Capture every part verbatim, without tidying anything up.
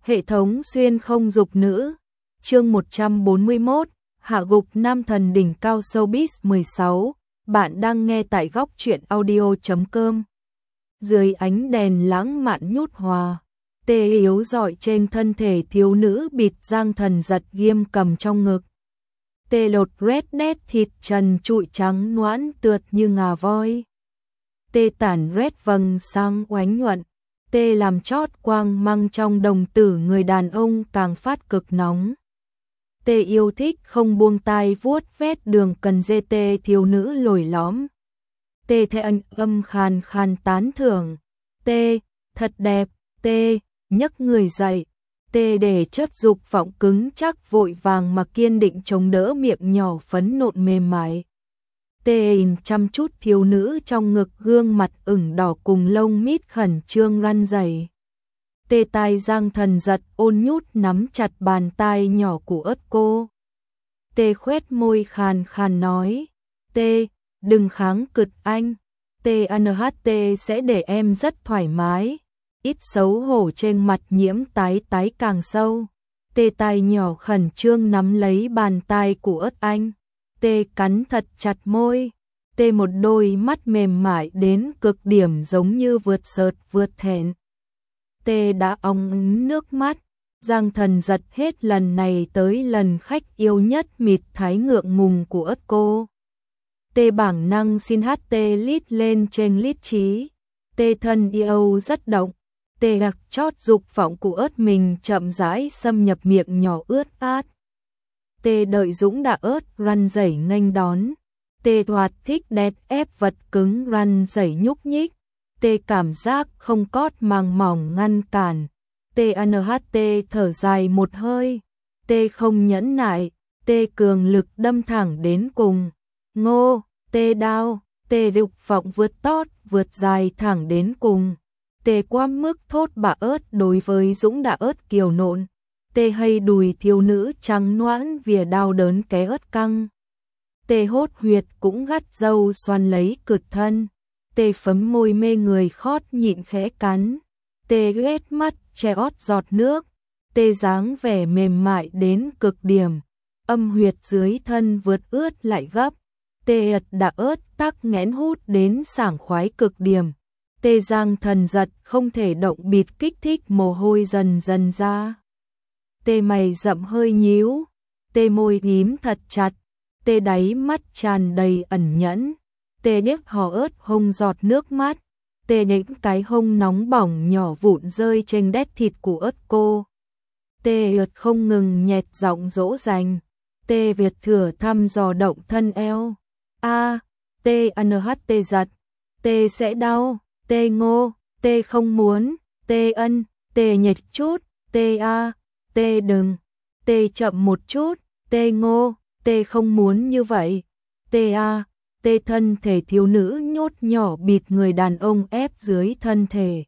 Hệ thống xuyên không dục nữ. Chương một trăm bốn mươi mốt, hạ gục nam thần đỉnh cao showbiz mười sáu. Bạn đang nghe tại góc truyện audio chấm com. Dưới ánh đèn lãng mạn nhút hòa, tê yếu rọi trên thân thể thiếu nữ bịt Giang Thần Giật ghim cầm trong ngực. Tê lột red đét thịt trần trụi trắng noãn tượt như ngà voi. Tê tản red vầng sáng oánh nhuận. Tê làm chót quang mang trong đồng tử người đàn ông càng phát cực nóng. Tê yêu thích không buông tay vuốt vét đường cần dê tê thiếu nữ lồi lõm. Tê thê anh âm khàn khàn tán thưởng. Tê, thật đẹp, tê, nhấc người dậy. Tê để chất dục vọng cứng chắc vội vàng mà kiên định chống đỡ miệng nhỏ phấn nộn mềm mại. Tê nhìn chăm chút thiếu nữ trong ngực gương mặt ửng đỏ cùng lông mít khẩn trương răn rẩy. Tê tai Giang Thần Giật ôn nhút nắm chặt bàn tay nhỏ của ớt cô. Tê khoét môi khàn khàn nói. Tê, đừng kháng cự anh. Tê en hát tê sẽ để em rất thoải mái. Ít xấu hổ trên mặt nhiễm tái tái càng sâu. Tê tay nhỏ khẩn trương nắm lấy bàn tay của ớt anh. Tê cắn thật chặt môi. Tê một đôi mắt mềm mại đến cực điểm giống như vượt sợt vượt thẹn. Tê đã ong ứng nước mắt. Giang Thần Giật hết lần này tới lần khách yêu nhất mịt thái ngượng ngùng của ớt cô. Tê bảng năng xin hát tê lít lên trên lít trí. Tê thân yêu rất động. Tê đặc chót dục vọng của ớt mình chậm rãi xâm nhập miệng nhỏ ướt át. Tê đợi Dũng đã ớt răn rẩy nghênh đón. Tê thoạt thích đét ép vật cứng răn rẩy nhúc nhích. Tê cảm giác không cót màng mỏng ngăn cản. Tê en hát tê thở dài một hơi. Tê không nhẫn nại. Tê cường lực đâm thẳng đến cùng. Ngô, tê đau. Tê dục vọng vượt tót vượt dài thẳng đến cùng. Tê quá mức thốt bà ớt đối với Dũng đã ớt kiều nộn. Tê hay đùi thiếu nữ trắng noãn vỉa đau đớn ké ớt căng. Tê hốt huyệt cũng gắt dâu xoăn lấy cực thân. Tê phấm môi mê người khót nhịn khẽ cắn. Tê ghét mắt che ót giọt nước. Tê dáng vẻ mềm mại đến cực điểm. Âm huyệt dưới thân vượt ướt lại gấp. Tê ật đã ớt tắc nghẽn hút đến sảng khoái cực điểm. Tê Giang Thần Giật không thể động bịt kích thích mồ hôi dần dần ra. Tê mày rậm hơi nhíu. Tê môi hím thật chặt. Tê đáy mắt tràn đầy ẩn nhẫn. Tê điếc hò ớt hông giọt nước mắt. Tê những cái hông nóng bỏng nhỏ vụn rơi trên đét thịt của ớt cô. Tê ượt không ngừng nhẹt giọng dỗ dành. Tê Việt thừa thăm dò động thân eo. A, tê en hát tê giật. Tê sẽ đau. Tê ngô, tê không muốn. Tê ân, tê nhệt chút. Tê a, tê đừng. Tê chậm một chút. Tê ngô, tê không muốn như vậy. Tê a, tê thân thể thiếu nữ nhốt nhỏ bịt người đàn ông ép dưới thân thể.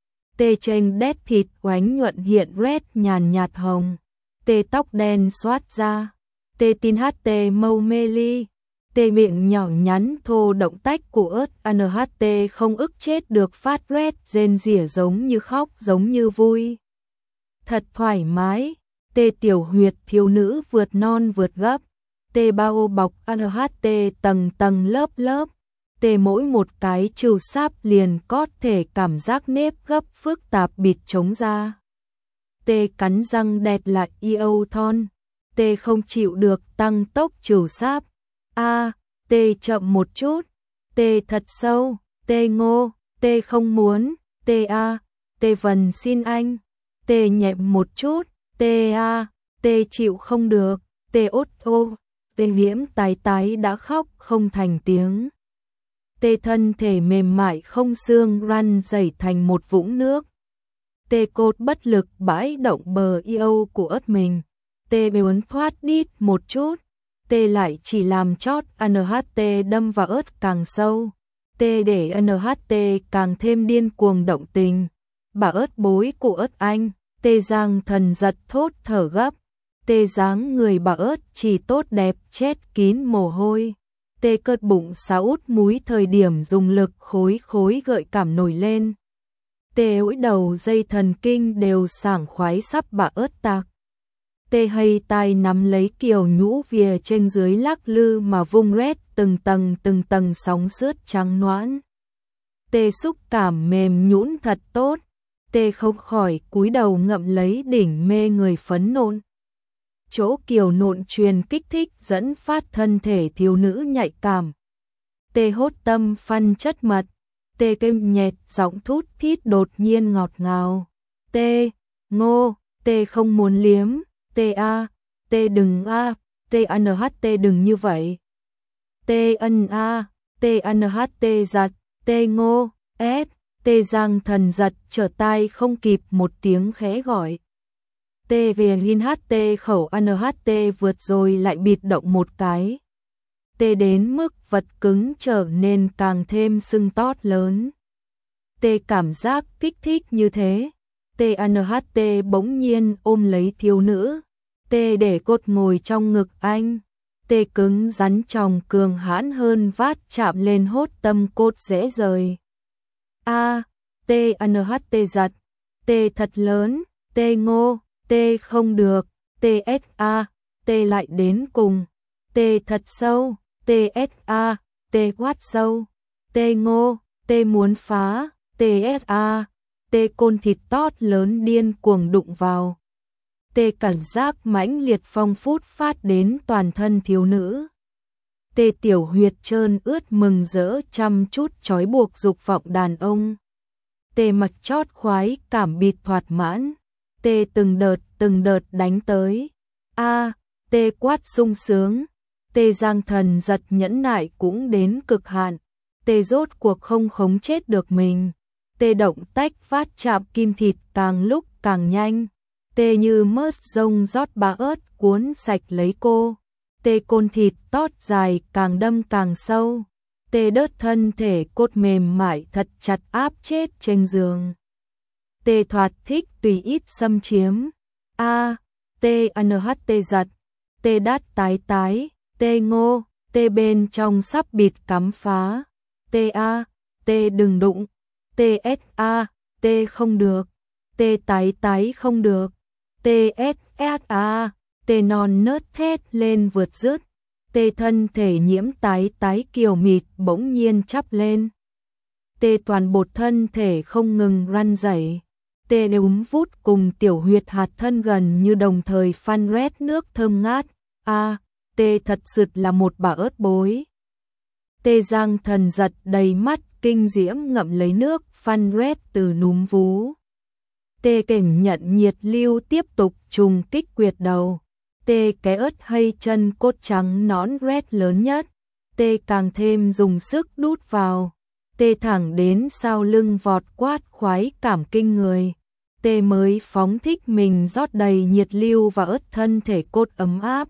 Tê trên đét thịt oánh nhuận hiện red nhàn nhạt hồng. Tê tóc đen xoát ra. Tê tin hát tê mâu mê ly. Tê miệng nhỏ nhắn thô động tách của ớt en hát tê không ức chết được phát red rên rỉa giống như khóc giống như vui. Thật thoải mái. Tê tiểu huyệt thiếu nữ vượt non vượt gấp. Tê bao bọc en hát tê tầng tầng lớp lớp. Tê mỗi một cái trừ sáp liền có thể cảm giác nếp gấp phức tạp bịt trống ra. Tê cắn răng đẹt lại yêu thon. Tê không chịu được tăng tốc trừ sáp. A, tê chậm một chút. Tê thật sâu. Tê ngô, tê không muốn. Tê a, tê vần xin anh. Tê nhẹm một chút. Tê a, tê chịu không được. Tê ốt ô. Tê liễm tái tái đã khóc không thành tiếng. Tê thân thể mềm mại không xương răn rẩy thành một vũng nước. Tê cột bất lực bãi động bờ yêu của ớt mình. Tê muốn thoát đít một chút. Tê lại chỉ làm chót en hát tê đâm vào ớt càng sâu. Tê để en hát tê càng thêm điên cuồng động tình. Bà ớt bối của ớt anh. Tê Giang Thần Giật thốt thở gấp. Tê dáng người bà ớt chỉ tốt đẹp chết kín mồ hôi. Tê cất bụng xáo út múi thời điểm dùng lực khối khối gợi cảm nổi lên. Tê ủi đầu dây thần kinh đều sảng khoái sắp bả ớt tạc. Tê hay tay nắm lấy kiều nhũ vìa trên dưới lắc lư mà vung rét từng tầng từng tầng sóng sướt trắng noãn. Tê xúc cảm mềm nhũn thật tốt. Tê không khỏi cúi đầu ngậm lấy đỉnh mê người phấn nộn. Chỗ kiều nộn truyền kích thích dẫn phát thân thể thiếu nữ nhạy cảm. Tê hốt tâm phăn chất mật. Tê kêu nhẹt giọng thút thít đột nhiên ngọt ngào. Tê, ngô, tê không muốn liếm. Tê a, tê đừng a, tê anh hát tê đừng như vậy. Tê ân a, tê anh hát tê giật, tê ngô, ét, tê giang thần giật trở tai không kịp một tiếng khẽ gọi. Tê về liên hát tê khẩu anh hát tê vượt rồi lại bịt động một cái. Tê đến mức vật cứng trở nên càng thêm sưng tót lớn. Tê cảm giác kích thích như thế. Tê anh hát tê bỗng nhiên ôm lấy thiếu nữ. Tê để cốt ngồi trong ngực anh. Tê cứng rắn tròng cường hãn hơn vát chạm lên hốt tâm cốt dễ rời. A, tê anh hát tê giật. Tê thật lớn. Tê ngô. Tê không được. Tê ét a. Tê lại đến cùng. Tê thật sâu. Tê ét a. Tê quát sâu. Tê ngô. Tê muốn phá. Tê ét a. Tê côn thịt tót lớn điên cuồng đụng vào. Tê cảm giác mãnh liệt phong phút phát đến toàn thân thiếu nữ. Tê tiểu huyệt trơn ướt mừng rỡ chăm chút trói buộc dục vọng đàn ông. Tê mặc chót khoái cảm bịt thoạt mãn. Tê từng đợt từng đợt đánh tới. A, tê quát sung sướng. Tê giang thần giật nhẫn nại cũng đến cực hạn. Tê rốt cuộc không khống chết được mình. Tê động tách vát chạm kim thịt càng lúc càng nhanh. Tê như mớt rông rót bã ớt cuốn sạch lấy cô. Tê côn thịt tót dài càng đâm càng sâu. Tê đớt thân thể cốt mềm mại thật chặt áp chết trên giường. Tê thoạt thích tùy ít xâm chiếm. A, tê anh hát tê giật. Tê đát tái tái. Tê ngô. Tê bên trong sắp bịt cắm phá. Tê a. Tê đừng đụng. Tê ét a. Tê không được. Tê tái tái không được. Tê ét ét a. Tê non nớt thét lên vượt rứt. Tê thân thể nhiễm tái tái kiều mịt bỗng nhiên chắp lên. Tê toàn bột thân thể không ngừng răn rẩy. Tê úm vút cùng tiểu huyệt hạt thân gần như đồng thời phan rét nước thơm ngát. A, tê thật sự là một bà ớt bối. Tê giang thần giật đầy mắt kinh diễm ngậm lấy nước phan rét từ núm vú. Tê cảnh nhận nhiệt lưu tiếp tục trùng kích quyệt đầu. Tê cái ớt hay chân cốt trắng nõn rét lớn nhất. Tê càng thêm dùng sức đút vào. Tê thẳng đến sau lưng vọt quát khoái cảm kinh người. Tê mới phóng thích mình rót đầy nhiệt lưu và ớt thân thể cốt ấm áp.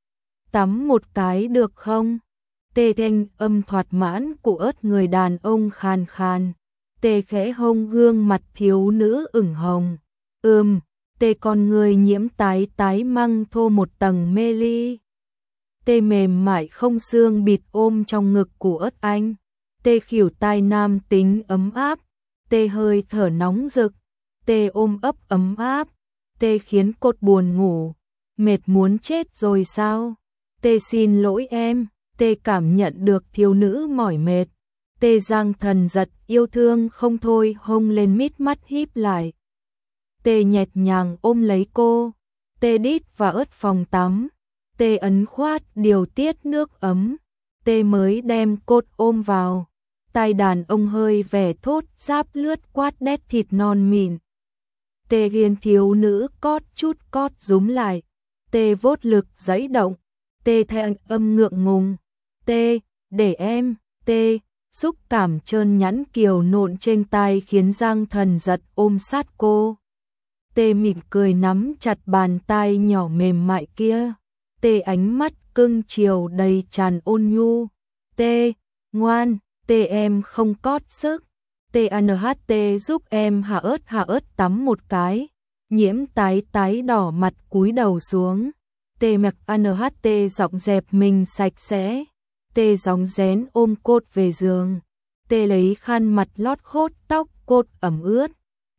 Tắm một cái được không? Tê thanh âm thoạt mãn của ớt người đàn ông khàn khàn. Tê khẽ hông gương mặt thiếu nữ ửng hồng. Ừm, tê con người nhiễm tái tái măng thô một tầng mê ly. Tê mềm mại không xương bịt ôm trong ngực của ớt anh. Tê khỉu tai nam tính ấm áp. Tê hơi thở nóng rực. Tê ôm ấp ấm áp. Tê khiến cốt buồn ngủ. Mệt muốn chết rồi sao? Tê xin lỗi em. Tê cảm nhận được thiếu nữ mỏi mệt. Tê giang thần giật yêu thương không thôi hông lên mít mắt híp lại. Tê nhẹt nhàng ôm lấy cô. Tê đít vào ớt phòng tắm. Tê ấn khoát điều tiết nước ấm. Tê mới đem cốt ôm vào. Tai đàn ông hơi vẻ thốt giáp lướt quát đét thịt non mịn. Tê ghiền thiếu nữ cót chút cót rúm lại. Tê vốt lực giãy động. Tê thanh âm ngượng ngùng. Tê, để em. Tê, xúc cảm trơn nhẵn kiều nộn trên tai khiến giang thần giật ôm sát cô. Tê mỉm cười nắm chặt bàn tay nhỏ mềm mại kia. Tê ánh mắt cưng chiều đầy tràn ôn nhu. Tê, ngoan, tê em không cót sức. Tê anh hát tê giúp em hạ ớt hạ ớt tắm một cái. Nhiễm tái tái đỏ mặt cúi đầu xuống. Tê mặc anh hát tê giọng dẹp mình sạch sẽ. Tê gióng rén ôm cốt về giường. Tê lấy khăn mặt lót khốt tóc cốt ẩm ướt.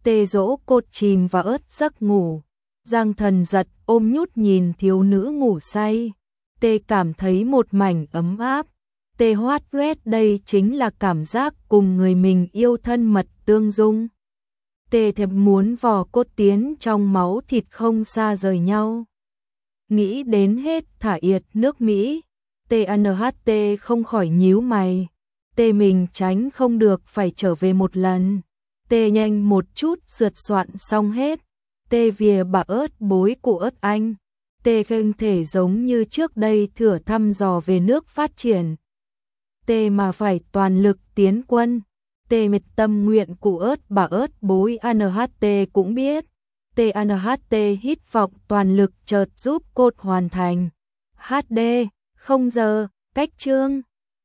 Tê dỗ cột chìm vào ớt giấc ngủ. Giang Thần giật ôm nhút nhìn thiếu nữ ngủ say. Tê cảm thấy một mảnh ấm áp. Tê hoát rét, đây chính là cảm giác cùng người mình yêu thân mật tương dung. Tê thèm muốn vò cốt tiến trong máu thịt không xa rời nhau. Nghĩ đến hết thả yệt nước Mỹ. tê en hát tê không khỏi nhíu mày. Tê mình tránh không được phải trở về một lần. Tê nhanh một chút sượt soạn xong hết. Tê vìa bà ớt bối của ớt anh. Tê không thể giống như trước đây thử thăm dò về nước phát triển. Tê mà phải toàn lực tiến quân. Tê mệt tâm nguyện của ớt bà ớt bối en hát tê cũng biết. tê en hát tê hít vọng toàn lực chợt giúp cốt hoàn thành. hát đê, không giờ, cách chương.